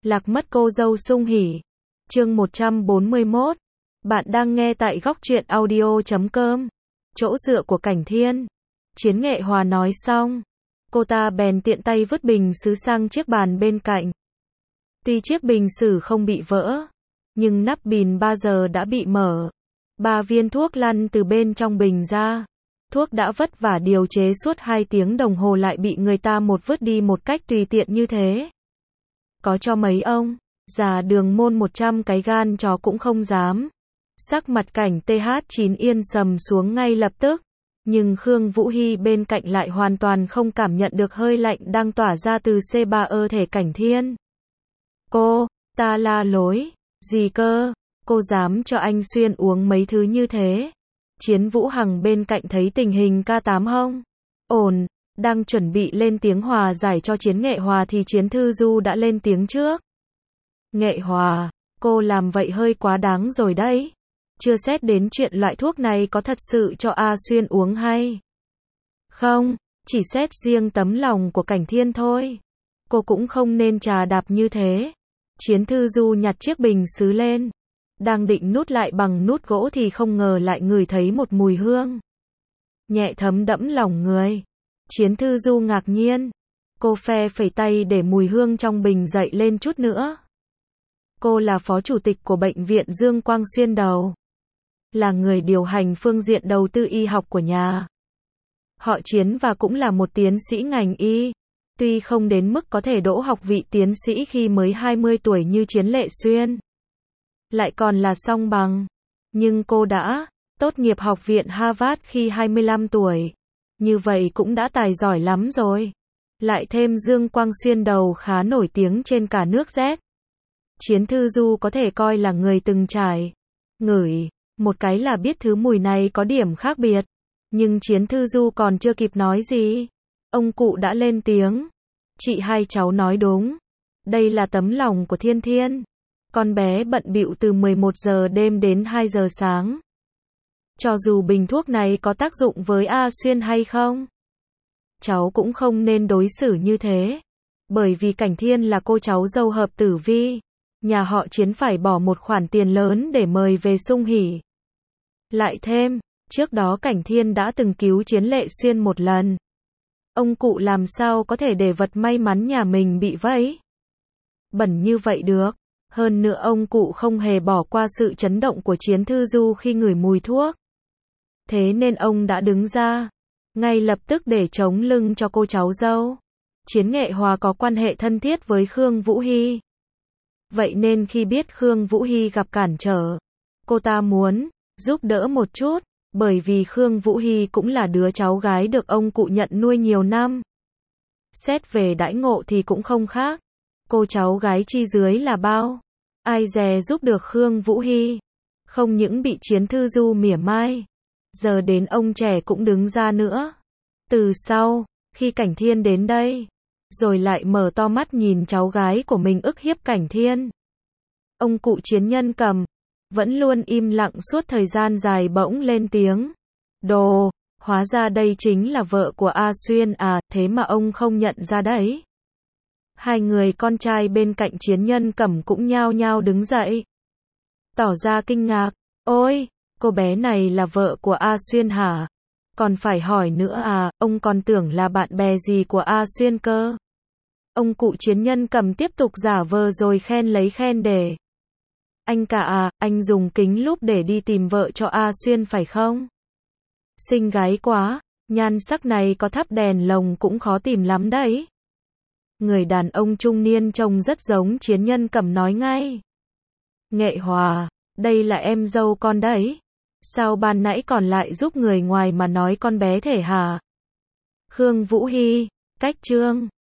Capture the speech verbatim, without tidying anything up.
Lạc mất cô dâu Sung Hỉ. Chương một trăm bốn mươi mốt. Bạn đang nghe tại góc truyện audio chấm com. Chỗ dựa của Cảnh Thiên. Chiến Nghệ Hòa nói xong, cô ta bèn tiện tay vứt bình sứ sang chiếc bàn bên cạnh. Tuy chiếc bình sứ không bị vỡ, nhưng nắp bình ba giờ đã bị mở. Ba viên thuốc lăn từ bên trong bình ra. Thuốc đã vất vả điều chế suốt hai tiếng đồng hồ lại bị người ta một vứt đi một cách tùy tiện như thế. Có cho mấy ông già Đường Môn một trăm cái gan chó cũng không dám. Sắc mặt Cảnh tê hát chín yên sầm xuống ngay lập tức. Nhưng Khương Vũ Hy bên cạnh lại hoàn toàn không cảm nhận được hơi lạnh đang tỏa ra từ C ba ơ thể Cảnh Thiên. Cô, ta la lối, gì cơ, cô dám cho anh Xuyên uống mấy thứ như thế. Chiến Vũ Hằng bên cạnh thấy tình hình K tám hông ổn, đang chuẩn bị lên tiếng hòa giải cho Chiến Nghệ Hòa thì Chiến Thư Du đã lên tiếng trước. Nghệ Hòa, cô làm vậy hơi quá đáng rồi đấy. Chưa xét đến chuyện loại thuốc này có thật sự cho A Xuyên uống hay không, chỉ xét riêng tấm lòng của Cảnh Thiên thôi. Cô cũng không nên trà đạp như thế. Chiến Thư Du nhặt chiếc bình sứ lên, đang định nút lại bằng nút gỗ thì không ngờ lại ngửi thấy một mùi hương nhẹ thấm đẫm lòng người. Chiến Thư Du ngạc nhiên, cô phe phẩy tay để mùi hương trong bình dậy lên chút nữa. Cô là phó chủ tịch của bệnh viện Dương Quang Xuyên đầu, là người điều hành phương diện đầu tư y học của nhà họ Chiến và cũng là một tiến sĩ ngành y. Tuy không đến mức có thể đỗ học vị tiến sĩ khi mới hai mươi tuổi như Chiến Lệ Xuyên, lại còn là song bằng, nhưng cô đã tốt nghiệp học viện Harvard khi hai mươi lăm tuổi. Như vậy cũng đã tài giỏi lắm rồi. Lại thêm Dương Quang Xuyên đầu khá nổi tiếng trên cả nước Z. Chiến Thư Du có thể coi là người từng trải. Ngửi một cái là biết thứ mùi này có điểm khác biệt. Nhưng Chiến Thư Du còn chưa kịp nói gì, ông cụ đã lên tiếng. Chị hai cháu nói đúng. Đây là tấm lòng của Thiên Thiên. Con bé bận bịu từ mười một giờ đêm đến hai giờ sáng. Cho dù bình thuốc này có tác dụng với A Xuyên hay không, cháu cũng không nên đối xử như thế. Bởi vì Cảnh Thiên là cô cháu dâu hợp tử vi. Nhà họ Chiến phải bỏ một khoản tiền lớn để mời về Sung Hỉ. Lại thêm, trước đó Cảnh Thiên đã từng cứu Chiến Lệ Xuyên một lần. Ông cụ làm sao có thể để vật may mắn nhà mình bị vẫy bẩn như vậy được. Hơn nữa ông cụ không hề bỏ qua sự chấn động của Chiến Thư Du khi ngửi mùi thuốc. Thế nên ông đã đứng ra ngay lập tức để chống lưng cho cô cháu dâu. Chiến Nghệ Hòa có quan hệ thân thiết với Khương Vũ Hy. Vậy nên khi biết Khương Vũ Hy gặp cản trở, cô ta muốn giúp đỡ một chút, bởi vì Khương Vũ Hy cũng là đứa cháu gái được ông cụ nhận nuôi nhiều năm. Xét về đãi ngộ thì cũng không khác. Cô cháu gái chi dưới là bao. Ai dè giúp được Khương Vũ Hy. Không những bị Chiến Thư Du mỉa mai, giờ đến ông trẻ cũng đứng ra nữa. Từ sau, khi Cảnh Thiên đến đây, rồi lại mở to mắt nhìn cháu gái của mình ức hiếp Cảnh Thiên. Ông cụ Chiến Nhân Cầm vẫn luôn im lặng suốt thời gian dài bỗng lên tiếng. Đồ, hóa ra đây chính là vợ của A Xuyên à, thế mà ông không nhận ra đấy. Hai người con trai bên cạnh Chiến Nhân Cẩm cũng nhao nhao đứng dậy, tỏ ra kinh ngạc. Ôi, cô bé này là vợ của A Xuyên hả? Còn phải hỏi nữa à, ông còn tưởng là bạn bè gì của A Xuyên cơ. Ông cụ Chiến Nhân Cẩm tiếp tục giả vờ rồi khen lấy khen để. Anh cả à, anh dùng kính lúp để đi tìm vợ cho A Xuyên phải không? Xinh gái quá, nhan sắc này có thắp đèn lồng cũng khó tìm lắm đấy. Người đàn ông trung niên trông rất giống Chiến Nhân Cẩm nói ngay. Nghệ Hòa, đây là em dâu con đấy. Sao ban nãy còn lại giúp người ngoài mà nói con bé thể hả? Khương Vũ Hy, cách chương.